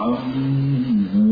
عما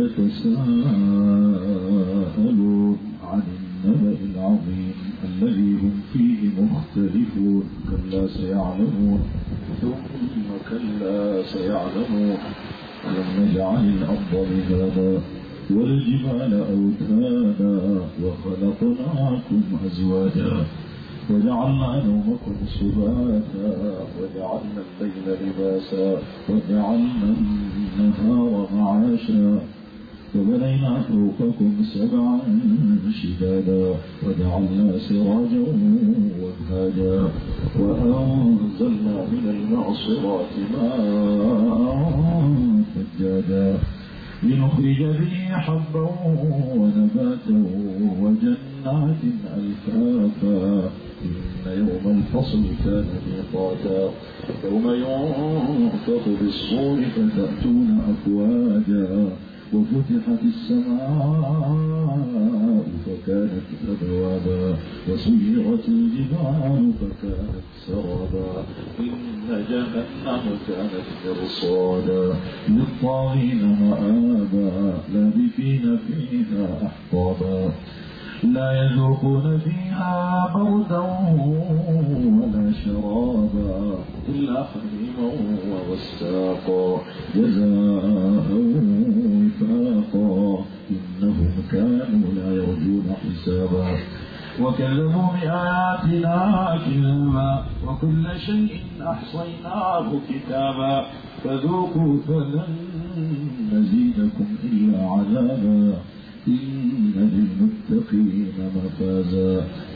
يتساءلون عن النبأ العظيم الذي هم فيه مختلفون كلا سيعلمون ثم كلا سيعلمون ألم نجعل الأرض مهادا والجبال أوتادا وخلقناكم أزواجا وجعلنا نومكم سباتا وجعلنا الليل لباسا وجعلنا النهار معاشا وبنينا فوقكم سبعا شدادا وجعلنا سراجا وهاجا وأنزلنا من المعصرات ماء ثجاجا لنخرج به حبا ونباتا وجنات ألفافا إن يوم الفصل كان ميقاتا يوم ينفخ بالصور فتأتون أفواجا وفتحت السماء فكانت أبوابا وسيرت الجبال فكانت سرابا إن جهنم كانت مرصادا للطاغين مآبا لابثين فيها أحقابا لا يذوقون فيها بردا ولا شرابا إلا حميما وغساقا جزاء وفاقا إنهم كانوا لا يرجون حسابا وكذبوا بآياتنا كذبا وكل شيء أحصيناه كتابا فذوقوا فلن نزيدكم إلا عذابا إن للمتقين مفازا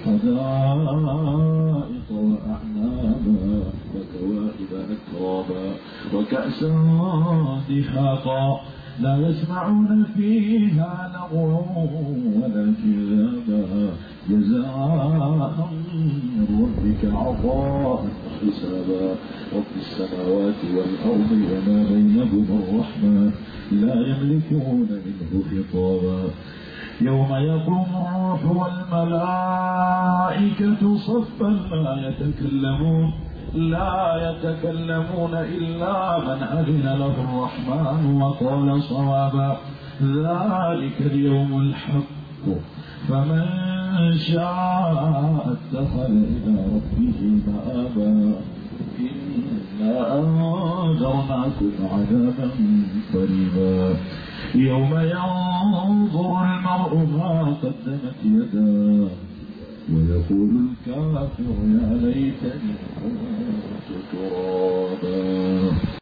حدائق وأعنابا وكواعب أترابا وكأسا دهاقا لا يسمعون فيها لغوا ولا كذابا جزاء من ربك عطاء حسابا رب السماوات والأرض وما بينهما الرحمن لا يملكون منه خطابا يوم يقوم الروح والملائكة صفا لا يتكلمون إلا من أذن له الرحمن وقال صوابا ذلك اليوم الحق فمن شاء اتخذ إلى ربه مآبا إنا أنذرناكم عذابا قريبا يوم ينظر المرء ما قدمت يداه ويقول الكافر يا ليتني كنت ترابا.